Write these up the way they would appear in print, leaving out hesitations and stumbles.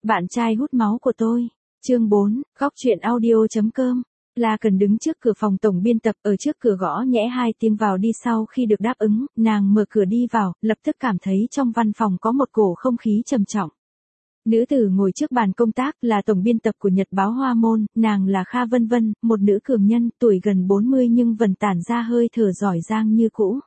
bạn trai hút máu của tôi. Chương 4, góc truyện audio.com. La Cần đứng trước cửa phòng tổng biên tập, ở trước cửa gõ nhẽ 2 tiếng vào đi. Sau khi được đáp ứng, nàng mở cửa đi vào, lập tức cảm thấy trong văn phòng có một cổ không khí trầm trọng. Nữ tử ngồi trước bàn công tác là tổng biên tập của Nhật báo Hoa Môn, nàng là Kha Vân Vân, một nữ cường nhân, tuổi gần 40 nhưng vẫn tản ra hơi thở giỏi giang như cũ.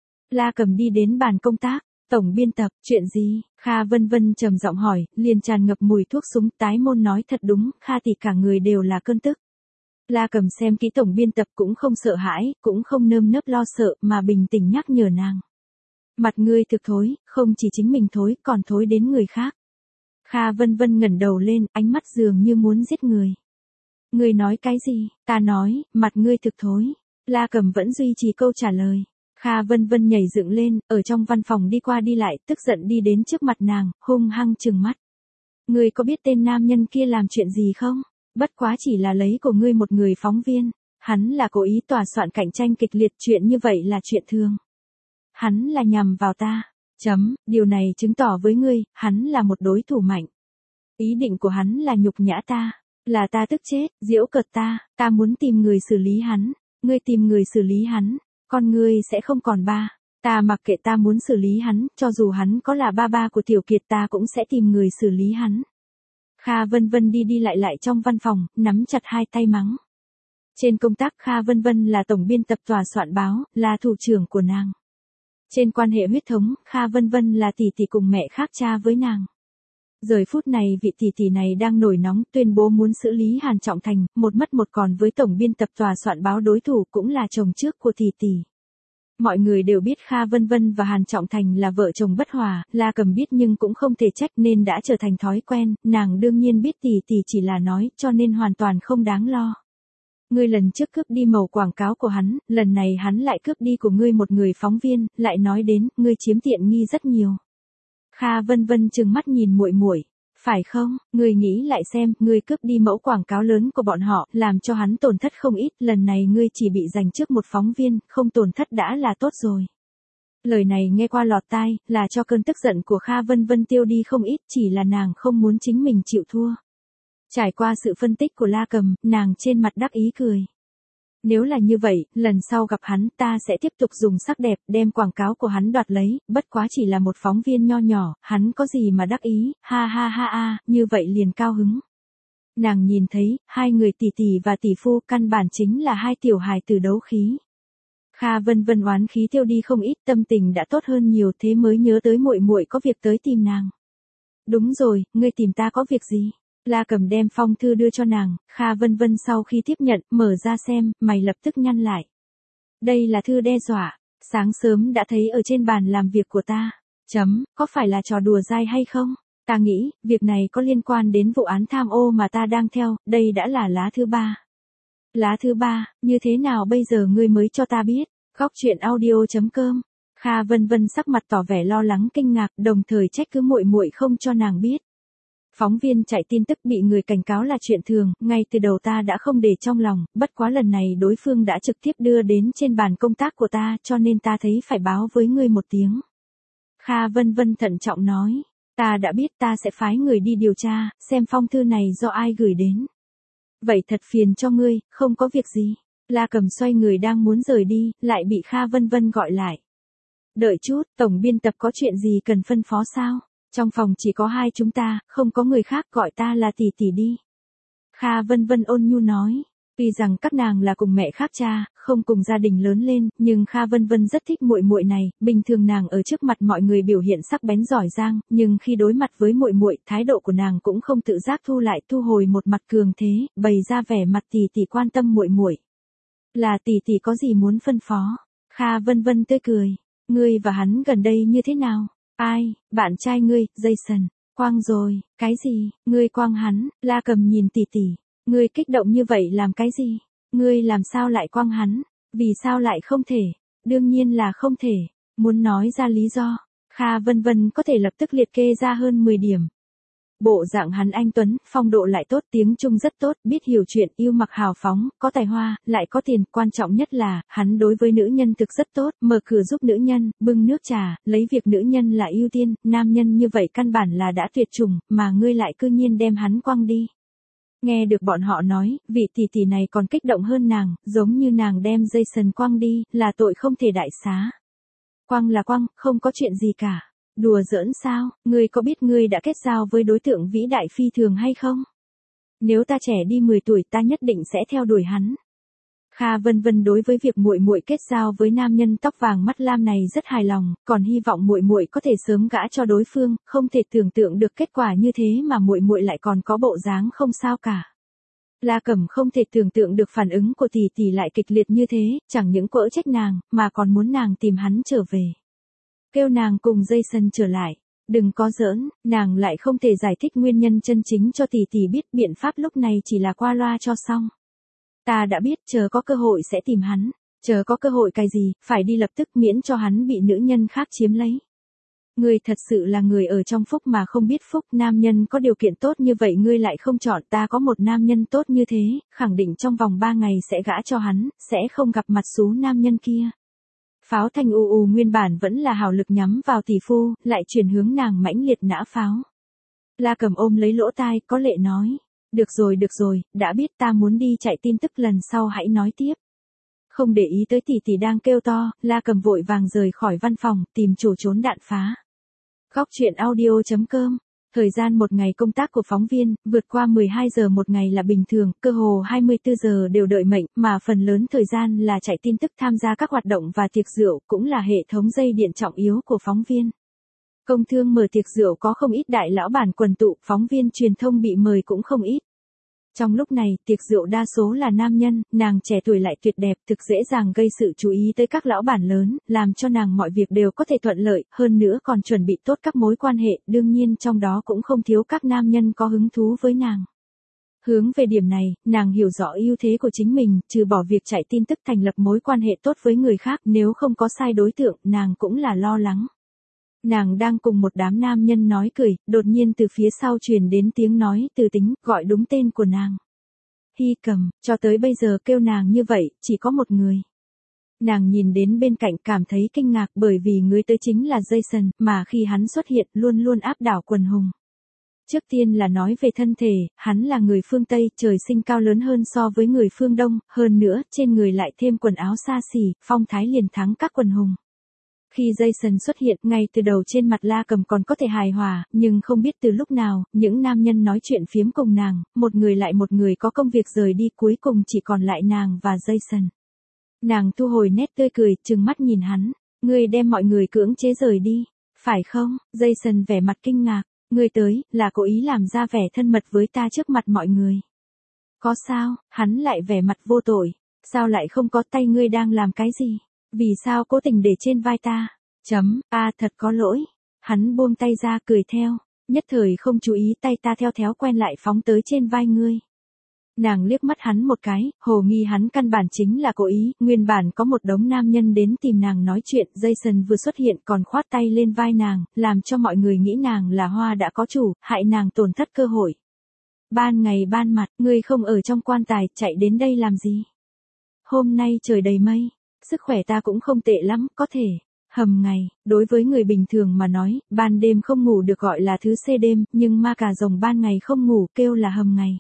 La Cầm đi đến bàn công tác. Tổng biên tập, chuyện gì? Kha Vân Vân trầm giọng hỏi, liền tràn ngập mùi thuốc súng. Tái môn nói thật đúng, Kha tỷ cả người đều là cơn tức. La Cầm xem kỹ tổng biên tập cũng không sợ hãi, cũng không nơm nớp lo sợ mà bình tĩnh nhắc nhở nàng. Mặt ngươi thực thối, không chỉ chính mình thối, còn thối đến người khác. Kha Vân Vân ngẩng đầu lên, ánh mắt dường như muốn giết người. Ngươi nói cái gì? Ta nói, mặt ngươi thực thối. La Cầm vẫn duy trì câu trả lời. Kha Vân Vân nhảy dựng lên, ở trong văn phòng đi qua đi lại, tức giận đi đến trước mặt nàng, hung hăng trừng mắt. Ngươi có biết tên nam nhân kia làm chuyện gì không? Bất quá chỉ là lấy của ngươi một người phóng viên. Hắn là cố ý tòa soạn cạnh tranh kịch liệt, chuyện như vậy là chuyện thường. Hắn là nhằm vào ta. Điều này chứng tỏ với ngươi, hắn là một đối thủ mạnh. Ý định của hắn là nhục nhã ta. Là ta tức chết, giễu cợt ta muốn tìm người xử lý hắn. Ngươi tìm người xử lý hắn. Con ngươi sẽ không còn ba. Ta mặc kệ, ta muốn xử lý hắn, cho dù hắn có là ba của Tiểu Kiệt ta cũng sẽ tìm người xử lý hắn. Kha Vân Vân đi đi lại trong văn phòng, nắm chặt hai tay mắng. Trên công tác Kha Vân Vân là tổng biên tập tòa soạn báo, là thủ trưởng của nàng. Trên quan hệ huyết thống, Kha Vân Vân là tỷ tỷ cùng mẹ khác cha với nàng. Giờ phút này vị tỷ tỷ này đang nổi nóng, tuyên bố muốn xử lý Hàn Trọng Thành, một mất một còn với tổng biên tập tòa soạn báo, đối thủ cũng là chồng trước của tỷ tỷ. Mọi người đều biết Kha Vân Vân và Hàn Trọng Thành là vợ chồng bất hòa, La Cầm biết nhưng cũng không thể trách nên đã trở thành thói quen, nàng đương nhiên biết tỷ tỷ chỉ là nói, cho nên hoàn toàn không đáng lo. Ngươi lần trước cướp đi mẩu quảng cáo của hắn, lần này hắn lại cướp đi của ngươi một người phóng viên, lại nói đến, ngươi chiếm tiện nghi rất nhiều. Kha Vân Vân trừng mắt nhìn muội muội, phải không? Ngươi nghĩ lại xem, ngươi cướp đi mẫu quảng cáo lớn của bọn họ, làm cho hắn tổn thất không ít, lần này ngươi chỉ bị giành trước một phóng viên, không tổn thất đã là tốt rồi. Lời này nghe qua lọt tai, là cho cơn tức giận của Kha Vân Vân tiêu đi không ít, chỉ là nàng không muốn chính mình chịu thua. Trải qua sự phân tích của La Cầm, nàng trên mặt đắc ý cười. Nếu là như vậy, lần sau gặp hắn ta sẽ tiếp tục dùng sắc đẹp đem quảng cáo của hắn đoạt lấy, bất quá chỉ là một phóng viên nho nhỏ, hắn có gì mà đắc ý, ha, như vậy liền cao hứng. Nàng nhìn thấy, hai người tỷ tỷ và tỷ phu căn bản chính là hai tiểu hài tử đấu khí. Kha Vân Vân oán khí tiêu đi không ít, tâm tình đã tốt hơn nhiều, thế mới nhớ tới muội muội có việc tới tìm nàng. Đúng rồi, ngươi tìm ta có việc gì? La Cầm đem phong thư đưa cho nàng, Kha Vân Vân sau khi tiếp nhận, mở ra xem, mày lập tức nhăn lại. Đây là thư đe dọa, sáng sớm đã thấy ở trên bàn làm việc của ta. Có phải là trò đùa dai hay không? Ta nghĩ, việc này có liên quan đến vụ án tham ô mà ta đang theo, đây đã là lá thứ 3. Lá thứ 3, như thế nào bây giờ ngươi mới cho ta biết? Góc truyện audio.com. Kha Vân Vân sắc mặt tỏ vẻ lo lắng kinh ngạc, đồng thời trách cứ muội muội không cho nàng biết. Phóng viên chạy tin tức bị người cảnh cáo là chuyện thường, ngay từ đầu ta đã không để trong lòng, bất quá lần này đối phương đã trực tiếp đưa đến trên bàn công tác của ta, cho nên ta thấy phải báo với ngươi một tiếng. Kha Vân Vân thận trọng nói, ta đã biết, ta sẽ phái người đi điều tra, xem phong thư này do ai gửi đến. Vậy thật phiền cho ngươi, không có việc gì. La Cầm xoay người đang muốn rời đi, lại bị Kha Vân Vân gọi lại. Đợi chút, tổng biên tập có chuyện gì cần phân phó sao? Trong phòng chỉ có hai chúng ta, không có người khác, gọi ta là tỷ tỷ đi. Kha Vân Vân ôn nhu nói, tuy rằng các nàng là cùng mẹ khác cha, không cùng gia đình lớn lên, nhưng Kha Vân Vân rất thích muội muội này, bình thường nàng ở trước mặt mọi người biểu hiện sắc bén giỏi giang, nhưng khi đối mặt với muội muội, thái độ của nàng cũng không tự giác thu hồi một mặt cường thế, bày ra vẻ mặt tỷ tỷ quan tâm muội muội. Là tỷ tỷ có gì muốn phân phó? Kha Vân Vân tươi cười, ngươi và hắn gần đây như thế nào? Ai, bạn trai ngươi, Jason, quang rồi, cái gì, ngươi quang hắn? La Cầm nhìn tỷ tỷ, ngươi kích động như vậy làm cái gì? Ngươi làm sao lại quang hắn? Vì sao lại không thể? Đương nhiên là không thể, muốn nói ra lý do. Kha Vân Vân có thể lập tức liệt kê ra hơn 10 điểm. Bộ dạng hắn anh tuấn, phong độ lại tốt, tiếng Trung rất tốt, biết hiểu chuyện, yêu mặc hào phóng, có tài hoa, lại có tiền, quan trọng nhất là, hắn đối với nữ nhân thực rất tốt, mở cửa giúp nữ nhân, bưng nước trà, lấy việc nữ nhân là ưu tiên, nam nhân như vậy căn bản là đã tuyệt chủng, mà ngươi lại cư nhiên đem hắn quăng đi. Nghe được bọn họ nói, vị tỷ tỷ này còn kích động hơn nàng, giống như nàng đem Jason quăng đi, là tội không thể đại xá. Quăng là quăng, không có chuyện gì cả. Đùa giỡn sao, ngươi có biết ngươi đã kết giao với đối tượng vĩ đại phi thường hay không? Nếu ta trẻ đi 10 tuổi ta nhất định sẽ theo đuổi hắn. Kha Vân Vân đối với việc muội muội kết giao với nam nhân tóc vàng mắt lam này rất hài lòng, còn hy vọng muội muội có thể sớm gả cho đối phương, không thể tưởng tượng được kết quả như thế mà muội muội lại còn có bộ dáng không sao cả. La Cẩm không thể tưởng tượng được phản ứng của tỷ tỷ lại kịch liệt như thế, chẳng những quở trách nàng, mà còn muốn nàng tìm hắn trở về. Kêu nàng cùng Jason trở lại. Đừng có giỡn, nàng lại không thể giải thích nguyên nhân chân chính cho tỷ tỷ biết, biện pháp lúc này chỉ là qua loa cho xong. Ta đã biết, chờ có cơ hội sẽ tìm hắn. Chờ có cơ hội cái gì, phải đi lập tức miễn cho hắn bị nữ nhân khác chiếm lấy. Ngươi thật sự là người ở trong phúc mà không biết phúc, nam nhân có điều kiện tốt như vậy ngươi lại không chọn, ta có một nam nhân tốt như thế, khẳng định trong vòng 3 ngày sẽ gả cho hắn, sẽ không gặp mặt xú nam nhân kia. Pháo thanh u nguyên bản vẫn là hào lực nhắm vào tỷ phu, lại chuyển hướng nàng mãnh liệt nã pháo. La Cẩm ôm lấy lỗ tai, có lệ nói. Được rồi, đã biết, ta muốn đi chạy tin tức, lần sau hãy nói tiếp. Không để ý tới tỷ tỷ đang kêu to, La Cẩm vội vàng rời khỏi văn phòng, tìm chỗ trốn đạn phá. Góc truyện audio.com. Thời gian một ngày công tác của phóng viên, vượt qua 12 giờ một ngày là bình thường, cơ hồ 24 giờ đều đợi mệnh, mà phần lớn thời gian là chạy tin tức, tham gia các hoạt động và tiệc rượu, cũng là hệ thống dây điện trọng yếu của phóng viên. Công thương mở tiệc rượu có không ít đại lão bản quần tụ, phóng viên truyền thông bị mời cũng không ít. Trong lúc này, tiệc rượu đa số là nam nhân, nàng trẻ tuổi lại tuyệt đẹp, thực dễ dàng gây sự chú ý tới các lão bản lớn, làm cho nàng mọi việc đều có thể thuận lợi, hơn nữa còn chuẩn bị tốt các mối quan hệ, đương nhiên trong đó cũng không thiếu các nam nhân có hứng thú với nàng. Hướng về điểm này, nàng hiểu rõ ưu thế của chính mình, trừ bỏ việc chạy tin tức thành lập mối quan hệ tốt với người khác, nếu không có sai đối tượng, nàng cũng là lo lắng. Nàng đang cùng một đám nam nhân nói cười, đột nhiên từ phía sau truyền đến tiếng nói từ Tính, gọi đúng tên của nàng. Hy Cầm, cho tới bây giờ kêu nàng như vậy, chỉ có một người. Nàng nhìn đến bên cạnh cảm thấy kinh ngạc bởi vì người tới chính là Jason, mà khi hắn xuất hiện luôn luôn áp đảo quần hùng. Trước tiên là nói về thân thể, hắn là người phương Tây, trời sinh cao lớn hơn so với người phương Đông, hơn nữa, trên người lại thêm quần áo xa xỉ, phong thái liền thắng các quần hùng. Khi Jason xuất hiện, ngay từ đầu trên mặt La Cầm còn có thể hài hòa, nhưng không biết từ lúc nào, những nam nhân nói chuyện phiếm cùng nàng, một người lại một người có công việc rời đi, cuối cùng chỉ còn lại nàng và Jason. Nàng thu hồi nét tươi cười, trừng mắt nhìn hắn, ngươi đem mọi người cưỡng chế rời đi, phải không? Jason vẻ mặt kinh ngạc, ngươi tới, là cố ý làm ra vẻ thân mật với ta trước mặt mọi người. Có sao? Hắn lại vẻ mặt vô tội, sao lại không có, tay ngươi đang làm cái gì? Vì sao cố tình để trên vai ta? Thật có lỗi. Hắn buông tay ra cười theo, nhất thời không chú ý tay ta theo thói quen lại phóng tới trên vai ngươi. Nàng liếc mắt hắn một cái, hồ nghi hắn căn bản chính là cố ý, nguyên bản có một đống nam nhân đến tìm nàng nói chuyện, Jason vừa xuất hiện còn khoát tay lên vai nàng, làm cho mọi người nghĩ nàng là hoa đã có chủ, hại nàng tổn thất cơ hội. Ban ngày ban mặt, ngươi không ở trong quan tài, chạy đến đây làm gì? Hôm nay trời đầy mây. Sức khỏe ta cũng không tệ lắm, có thể. Hầm ngày, đối với người bình thường mà nói, ban đêm không ngủ được gọi là thứ xê đêm, nhưng ma cà rồng ban ngày không ngủ kêu là hầm ngày.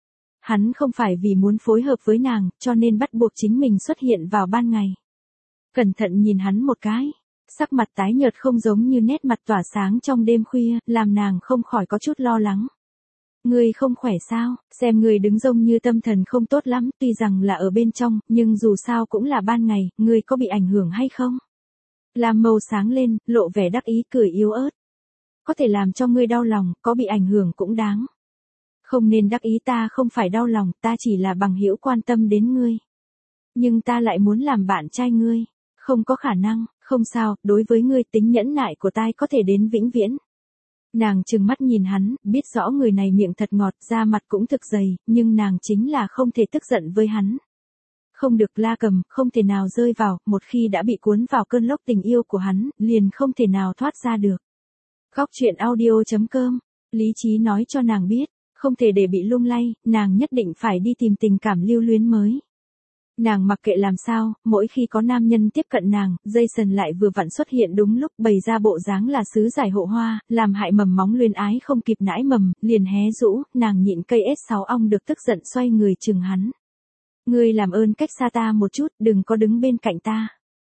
Hắn không phải vì muốn phối hợp với nàng, cho nên bắt buộc chính mình xuất hiện vào ban ngày. Cẩn thận nhìn hắn một cái, sắc mặt tái nhợt không giống như nét mặt tỏa sáng trong đêm khuya, làm nàng không khỏi có chút lo lắng. Ngươi không khỏe sao, xem ngươi đứng giống như tâm thần không tốt lắm, tuy rằng là ở bên trong, nhưng dù sao cũng là ban ngày, ngươi có bị ảnh hưởng hay không? Lam mâu sáng lên, lộ vẻ đắc ý cười yếu ớt. Có thể làm cho ngươi đau lòng, có bị ảnh hưởng cũng đáng. Không nên đắc ý, ta không phải đau lòng, ta chỉ là bằng hữu quan tâm đến ngươi. Nhưng ta lại muốn làm bạn trai ngươi. Không có khả năng, không sao, đối với ngươi tính nhẫn nại của ta có thể đến vĩnh viễn. Nàng trừng mắt nhìn hắn, biết rõ người này miệng thật ngọt, da mặt cũng thực dày, nhưng nàng chính là không thể tức giận với hắn. Không được, La Cầm, không thể nào rơi vào, một khi đã bị cuốn vào cơn lốc tình yêu của hắn, liền không thể nào thoát ra được. Góc truyện audio.com Lý trí nói cho nàng biết, không thể để bị lung lay, nàng nhất định phải đi tìm tình cảm lưu luyến mới. Nàng mặc kệ làm sao, mỗi khi có nam nhân tiếp cận nàng, Jason lại vừa vặn xuất hiện đúng lúc bày ra bộ dáng là sứ giải hộ hoa, làm hại mầm móng luyến ái không kịp nãi mầm, liền hé rũ, nàng nhịn cây S6 ong được tức giận xoay người chừng hắn. Ngươi làm ơn cách xa ta một chút, đừng có đứng bên cạnh ta.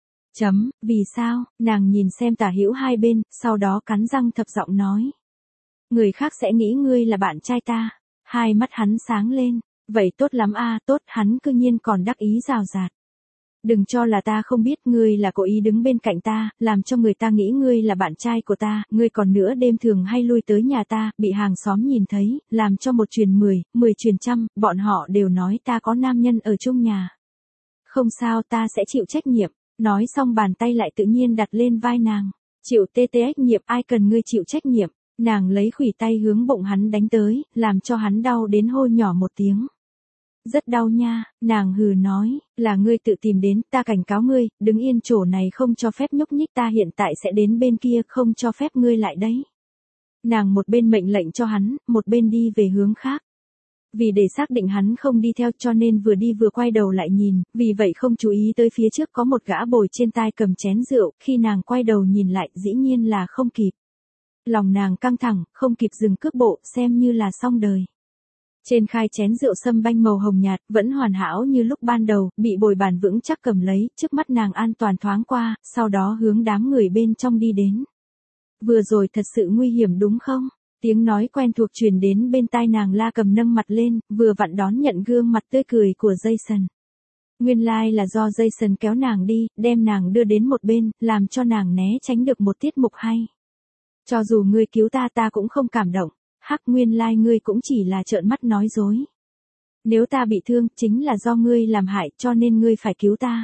Vì sao, nàng nhìn xem tả hữu hai bên, sau đó cắn răng thập giọng nói. Người khác sẽ nghĩ ngươi là bạn trai ta. Hai mắt hắn sáng lên. Vậy tốt lắm a, tốt, hắn cư nhiên còn đắc ý rào rạt. Đừng cho là ta không biết ngươi là cố ý đứng bên cạnh ta, làm cho người ta nghĩ ngươi là bạn trai của ta, ngươi còn nữa đêm thường hay lui tới nhà ta, bị hàng xóm nhìn thấy, làm cho một truyền 10, 10 truyền trăm, bọn họ đều nói ta có nam nhân ở chung nhà. Không sao, ta sẽ chịu trách nhiệm. Nói xong bàn tay lại tự nhiên đặt lên vai nàng. Chịu trách nhiệm, ai cần ngươi chịu trách nhiệm. Nàng lấy khuỷu tay hướng bụng hắn đánh tới, làm cho hắn đau đến hôi nhỏ một tiếng. Rất đau nha, nàng hừ nói, là ngươi tự tìm đến, ta cảnh cáo ngươi, đứng yên chỗ này không cho phép nhúc nhích, ta hiện tại sẽ đến bên kia, không cho phép ngươi lại đấy. Nàng một bên mệnh lệnh cho hắn, một bên đi về hướng khác. Vì để xác định hắn không đi theo cho nên vừa đi vừa quay đầu lại nhìn, vì vậy không chú ý tới phía trước có một gã bồi trên tai cầm chén rượu, khi nàng quay đầu nhìn lại dĩ nhiên là không kịp. Lòng nàng căng thẳng, không kịp dừng cước bộ, xem như là xong đời. Trên khai chén rượu sâm banh màu hồng nhạt, vẫn hoàn hảo như lúc ban đầu, bị bồi bàn vững chắc cầm lấy, trước mắt nàng an toàn thoáng qua, sau đó hướng đám người bên trong đi đến. Vừa rồi thật sự nguy hiểm đúng không? Tiếng nói quen thuộc truyền đến bên tai nàng, La Cầm nâng mặt lên, vừa vặn đón nhận gương mặt tươi cười của Jason. Nguyên lai là do Jason kéo nàng đi, đem nàng đưa đến một bên, làm cho nàng né tránh được một tiết mục hay. Cho dù ngươi cứu ta ta cũng không cảm động, hắc, nguyên lai ngươi cũng chỉ là trợn mắt nói dối. Nếu ta bị thương, chính là do ngươi làm hại cho nên ngươi phải cứu ta.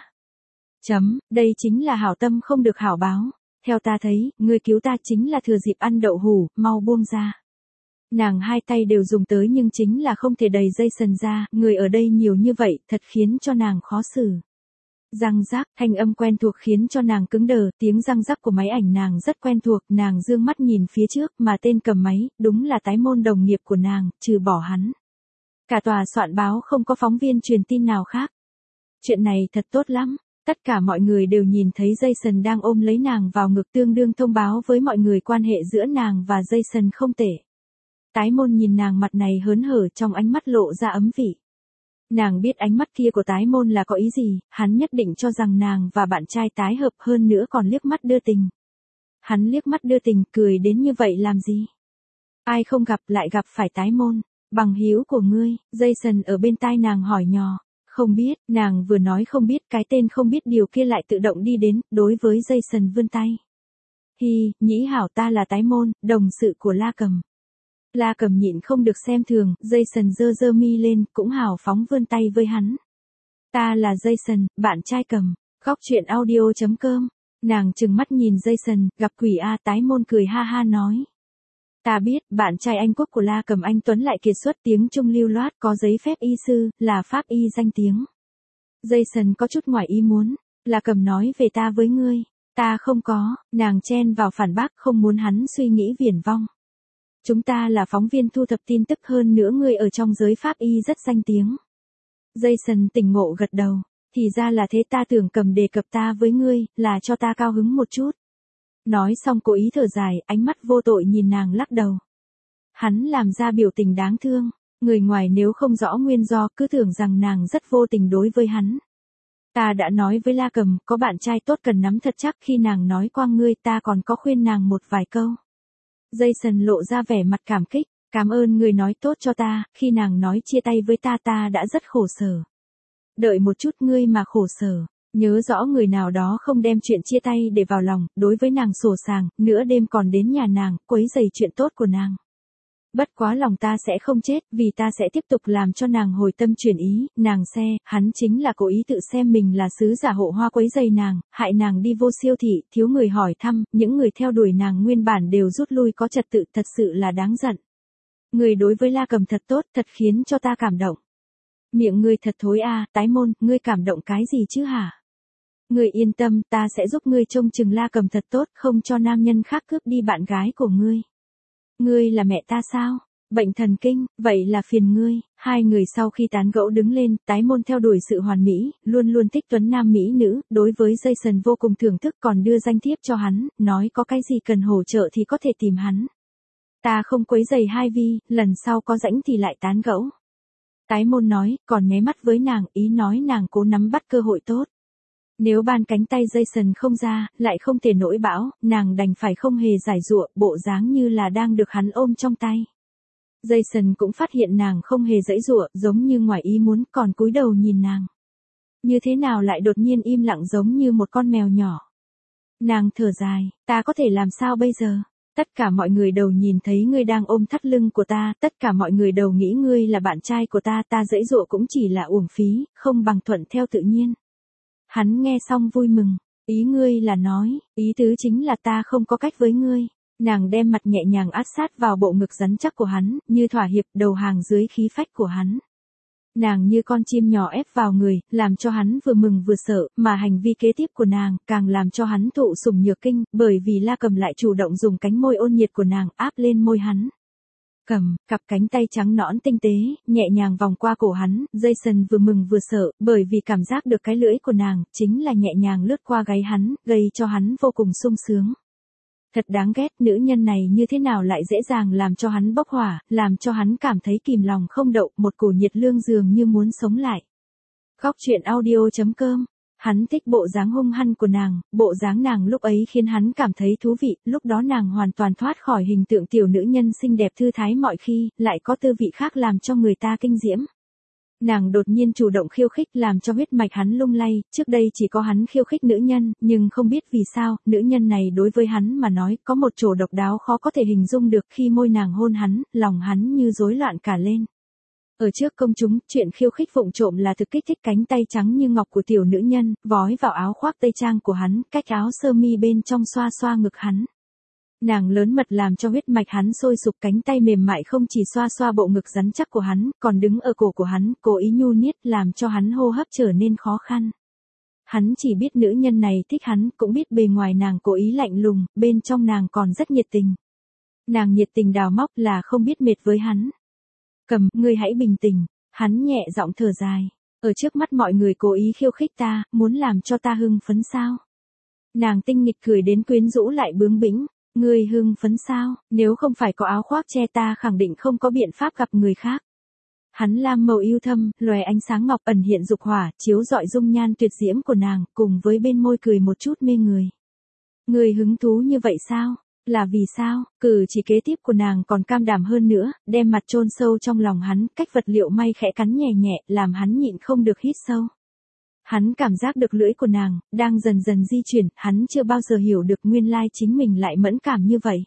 Đây chính là hảo tâm không được hảo báo. Theo ta thấy, ngươi cứu ta chính là thừa dịp ăn đậu hủ, mau buông ra. Nàng hai tay đều dùng tới nhưng chính là không thể đẩy Jason ra, người ở đây nhiều như vậy, thật khiến cho nàng khó xử. Răng rác, thanh âm quen thuộc khiến cho nàng cứng đờ, tiếng răng rắc của máy ảnh nàng rất quen thuộc, nàng dương mắt nhìn phía trước, mà tên cầm máy, đúng là tái môn đồng nghiệp của nàng, trừ bỏ hắn. Cả tòa soạn báo không có phóng viên truyền tin nào khác. Chuyện này thật tốt lắm. Tất cả mọi người đều nhìn thấy Jason đang ôm lấy nàng vào ngực, tương đương thông báo với mọi người quan hệ giữa nàng và Jason không tệ. Tái môn nhìn nàng mặt này hớn hở, trong ánh mắt lộ ra ấm vị. Nàng biết ánh mắt kia của tái môn là có ý gì, hắn nhất định cho rằng nàng và bạn trai tái hợp, hơn nữa còn liếc mắt đưa tình. Hắn liếc mắt đưa tình, cười đến như vậy làm gì? Ai không gặp lại gặp phải tái môn, bằng hữu của ngươi, Jason ở bên tai nàng hỏi nhỏ. Không biết, nàng vừa nói không biết, cái tên không biết điều kia lại tự động đi đến, đối với Jason vươn tay. Hi, nhĩ hảo, ta là tái môn, đồng sự của La Cầm. La Cầm nhịn không được xem thường, Jason giơ giơ mi lên, cũng hào phóng vươn tay với hắn. Ta là Jason, bạn trai Cầm. Góc truyện audio.com. Nàng trừng mắt nhìn Jason, gặp quỷ a, tái môn cười ha ha nói. Ta biết, bạn trai Anh Quốc của La Cầm anh Tuấn lại kiệt xuất, tiếng Trung lưu loát, có giấy phép y sư, là pháp y danh tiếng. Jason có chút ngoài ý muốn. La Cầm nói về ta với ngươi. Ta không có, nàng chen vào phản bác, không muốn hắn suy nghĩ viển vong. Chúng ta là phóng viên thu thập tin tức, hơn nữa ngươi ở trong giới pháp y rất danh tiếng. Jason tỉnh ngộ gật đầu. Thì ra là thế, ta tưởng Cầm đề cập ta với ngươi, là cho ta cao hứng một chút. Nói xong cố ý thở dài, ánh mắt vô tội nhìn nàng lắc đầu. Hắn làm ra biểu tình đáng thương, người ngoài nếu không rõ nguyên do cứ tưởng rằng nàng rất vô tình đối với hắn. Ta đã nói với La Cầm, có bạn trai tốt cần nắm thật chắc, khi nàng nói qua ngươi ta còn có khuyên nàng một vài câu. Jason lộ ra vẻ mặt cảm kích, cảm ơn người nói tốt cho ta, khi nàng nói chia tay với ta ta đã rất khổ sở. Đợi một chút, ngươi mà khổ sở. Nhớ rõ người nào đó không đem chuyện chia tay để vào lòng, đối với nàng sổ sàng, nửa đêm còn đến nhà nàng, quấy rầy chuyện tốt của nàng. Bất quá lòng ta sẽ không chết, vì ta sẽ tiếp tục làm cho nàng hồi tâm chuyển ý, nàng hắn chính là cố ý tự xem mình là sứ giả hộ hoa quấy rầy nàng, hại nàng đi vô siêu thị, thiếu người hỏi thăm, những người theo đuổi nàng nguyên bản đều rút lui có trật tự, thật sự là đáng giận. Người đối với La Cầm thật tốt, thật khiến cho ta cảm động. Miệng ngươi thật thối a, tái môn, ngươi cảm động cái gì chứ hả? Ngươi yên tâm, ta sẽ giúp ngươi trông chừng La Cầm thật tốt, không cho nam nhân khác cướp đi bạn gái của ngươi. Ngươi là mẹ ta sao? Bệnh thần kinh, vậy là phiền ngươi. Hai người sau khi tán gẫu đứng lên, tái môn theo đuổi sự hoàn mỹ, luôn luôn thích tuấn nam mỹ nữ, đối với Jason vô cùng thưởng thức còn đưa danh thiếp cho hắn, nói có cái gì cần hỗ trợ thì có thể tìm hắn. Ta không quấy rầy hai vi, lần sau có rảnh thì lại tán gẫu. Tái môn nói, còn nháy mắt với nàng, ý nói nàng cố nắm bắt cơ hội tốt. Nếu ban cánh tay Jason không ra, lại không thể nổi bão, nàng đành phải không hề giải dụa, bộ dáng như là đang được hắn ôm trong tay. Jason cũng phát hiện nàng không hề giãy giụa, giống như ngoài ý muốn, còn cúi đầu nhìn nàng. Như thế nào lại đột nhiên im lặng giống như một con mèo nhỏ. Nàng thở dài, ta có thể làm sao bây giờ? Tất cả mọi người đều nhìn thấy ngươi đang ôm thắt lưng của ta, tất cả mọi người đều nghĩ ngươi là bạn trai của ta, ta giãy giụa cũng chỉ là uổng phí, không bằng thuận theo tự nhiên. Hắn nghe xong vui mừng, ý ngươi là nói, ý tứ chính là ta không có cách với ngươi. Nàng đem mặt nhẹ nhàng áp sát vào bộ ngực rắn chắc của hắn, như thỏa hiệp đầu hàng dưới khí phách của hắn. Nàng như con chim nhỏ ép vào người, làm cho hắn vừa mừng vừa sợ, mà hành vi kế tiếp của nàng càng làm cho hắn thụ sủng nhược kinh, bởi vì La Cầm lại chủ động dùng cánh môi ôn nhiệt của nàng áp lên môi hắn. Cầm, cặp cánh tay trắng nõn tinh tế, nhẹ nhàng vòng qua cổ hắn, Jason vừa mừng vừa sợ, bởi vì cảm giác được cái lưỡi của nàng, chính là nhẹ nhàng lướt qua gáy hắn, gây cho hắn vô cùng sung sướng. Thật đáng ghét, nữ nhân này như thế nào lại dễ dàng làm cho hắn bốc hỏa, làm cho hắn cảm thấy kìm lòng không đậu, một cổ nhiệt lương dường như muốn sống lại. Góc truyện audio.com. Hắn thích bộ dáng hung hăng của nàng, bộ dáng nàng lúc ấy khiến hắn cảm thấy thú vị, lúc đó nàng hoàn toàn thoát khỏi hình tượng tiểu nữ nhân xinh đẹp thư thái mọi khi, lại có tư vị khác làm cho người ta kinh diễm. Nàng đột nhiên chủ động khiêu khích làm cho huyết mạch hắn lung lay, trước đây chỉ có hắn khiêu khích nữ nhân, nhưng không biết vì sao, nữ nhân này đối với hắn mà nói, có một chỗ độc đáo khó có thể hình dung được khi môi nàng hôn hắn, lòng hắn như rối loạn cả lên. Ở trước công chúng, chuyện khiêu khích vụng trộm là thực kích thích cánh tay trắng như ngọc của tiểu nữ nhân, vói vào áo khoác tây trang của hắn, cách áo sơ mi bên trong xoa xoa ngực hắn. Nàng lớn mật làm cho huyết mạch hắn sôi sục, cánh tay mềm mại không chỉ xoa xoa bộ ngực rắn chắc của hắn, còn đứng ở cổ của hắn, cố ý nhu niết làm cho hắn hô hấp trở nên khó khăn. Hắn chỉ biết nữ nhân này thích hắn, cũng biết bề ngoài nàng cố ý lạnh lùng, bên trong nàng còn rất nhiệt tình. Nàng nhiệt tình đào móc là không biết mệt với hắn. Cầm, ngươi hãy bình tĩnh, hắn nhẹ giọng thở dài. Ở trước mắt mọi người cố ý khiêu khích ta, muốn làm cho ta hưng phấn sao? Nàng tinh nghịch cười đến quyến rũ lại bướng bỉnh. Ngươi hưng phấn sao, nếu không phải có áo khoác che ta khẳng định không có biện pháp gặp người khác. Hắn lam màu yêu thâm, lóe ánh sáng ngọc ẩn hiện dục hỏa, chiếu rọi dung nhan tuyệt diễm của nàng, cùng với bên môi cười một chút mê người. Ngươi hứng thú như vậy sao? Là vì sao? Cử chỉ kế tiếp của nàng còn cam đảm hơn nữa, đem mặt chôn sâu trong lòng hắn, cách vật liệu may khẽ cắn nhẹ nhẹ, làm hắn nhịn không được hít sâu. Hắn cảm giác được lưỡi của nàng, đang dần dần di chuyển, hắn chưa bao giờ hiểu được nguyên lai chính mình lại mẫn cảm như vậy.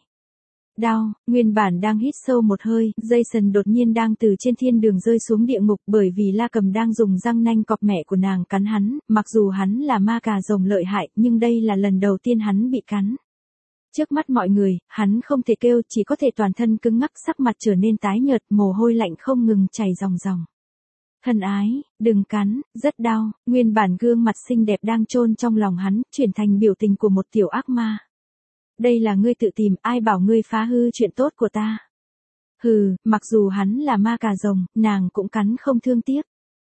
Đau, nguyên bản đang hít sâu một hơi, Jason đột nhiên đang từ trên thiên đường rơi xuống địa ngục bởi vì La Cầm đang dùng răng nanh cọp mẹ của nàng cắn hắn, mặc dù hắn là ma cà rồng lợi hại, nhưng đây là lần đầu tiên hắn bị cắn. Trước mắt mọi người, hắn không thể kêu, chỉ có thể toàn thân cứng ngắc, sắc mặt trở nên tái nhợt, mồ hôi lạnh không ngừng chảy ròng ròng. Thân ái, đừng cắn, rất đau, nguyên bản gương mặt xinh đẹp đang chôn trong lòng hắn, chuyển thành biểu tình của một tiểu ác ma. Đây là ngươi tự tìm, ai bảo ngươi phá hư chuyện tốt của ta. Hừ, mặc dù hắn là ma cà rồng, nàng cũng cắn không thương tiếc.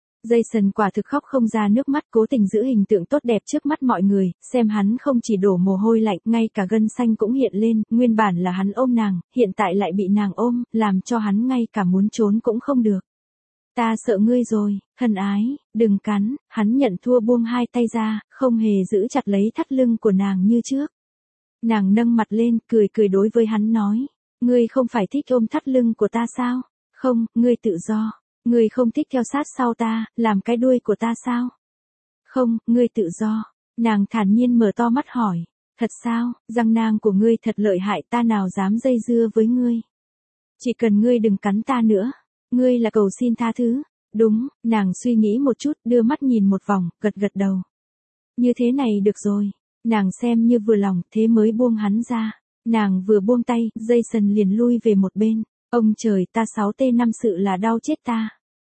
Jason quả thực khóc không ra nước mắt, cố tình giữ hình tượng tốt đẹp trước mắt mọi người, xem hắn không chỉ đổ mồ hôi lạnh, ngay cả gân xanh cũng hiện lên, nguyên bản là hắn ôm nàng, hiện tại lại bị nàng ôm, làm cho hắn ngay cả muốn trốn cũng không được. Ta sợ ngươi rồi, thân ái, đừng cắn, hắn nhận thua buông hai tay ra, không hề giữ chặt lấy thắt lưng của nàng như trước. Nàng nâng mặt lên, cười cười đối với hắn nói, ngươi không phải thích ôm thắt lưng của ta sao? Không, ngươi tự do. Ngươi không thích theo sát sau ta, làm cái đuôi của ta sao? Không, ngươi tự do. Nàng thản nhiên mở to mắt hỏi, thật sao, răng nang của ngươi thật lợi hại, ta nào dám dây dưa với ngươi. Chỉ cần ngươi đừng cắn ta nữa. Ngươi là cầu xin tha thứ. Đúng, nàng suy nghĩ một chút, đưa mắt nhìn một vòng, gật gật đầu. Như thế này được rồi. Nàng xem như vừa lòng, thế mới buông hắn ra. Nàng vừa buông tay, Jason liền lui về một bên. Ông trời, ta 6T5 sự là đau chết ta.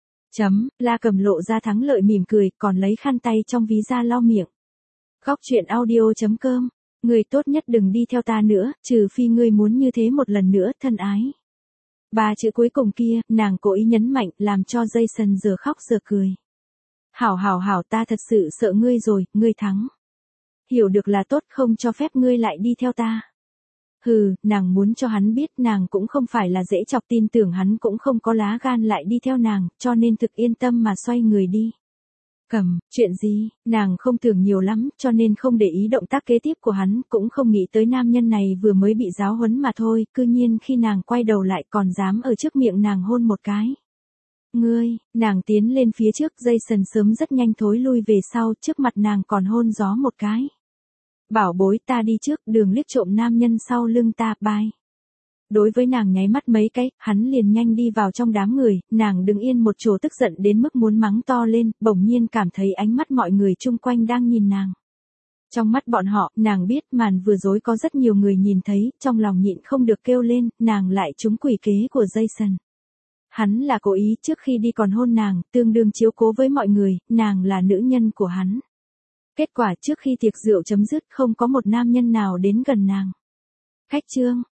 La Cầm lộ ra thắng lợi mỉm cười, còn lấy khăn tay trong ví ra lau miệng. Góc truyện audio.com Ngươi tốt nhất đừng đi theo ta nữa, trừ phi ngươi muốn như thế một lần nữa, thân ái. Ba chữ cuối cùng kia, nàng cố ý nhấn mạnh, làm cho Jason giờ khóc giờ cười. Hảo, ta thật sự sợ ngươi rồi, ngươi thắng. Hiểu được là tốt, không cho phép ngươi lại đi theo ta. Hừ, nàng muốn cho hắn biết nàng cũng không phải là dễ chọc, tin tưởng hắn cũng không có lá gan lại đi theo nàng, cho nên thực yên tâm mà xoay người đi. Chuyện gì, nàng không tưởng nhiều lắm, cho nên không để ý động tác kế tiếp của hắn, cũng không nghĩ tới nam nhân này vừa mới bị giáo huấn mà thôi, cư nhiên khi nàng quay đầu lại còn dám ở trước miệng nàng hôn một cái. Ngươi, nàng tiến lên phía trước, Jason sớm rất nhanh thối lui về sau, trước mặt nàng còn hôn gió một cái. Bảo bối, ta đi trước, đường liếc trộm nam nhân sau lưng ta, bye. Đối với nàng nháy mắt mấy cái, hắn liền nhanh đi vào trong đám người, nàng đứng yên một chỗ tức giận đến mức muốn mắng to lên, bỗng nhiên cảm thấy ánh mắt mọi người chung quanh đang nhìn nàng. Trong mắt bọn họ, nàng biết màn vừa rồi có rất nhiều người nhìn thấy, trong lòng nhịn không được kêu lên, nàng lại trúng quỷ kế của Jason. Hắn là cố ý, trước khi đi còn hôn nàng, tương đương chiếu cố với mọi người, nàng là nữ nhân của hắn. Kết quả trước khi tiệc rượu chấm dứt không có một nam nhân nào đến gần nàng. Khách trương,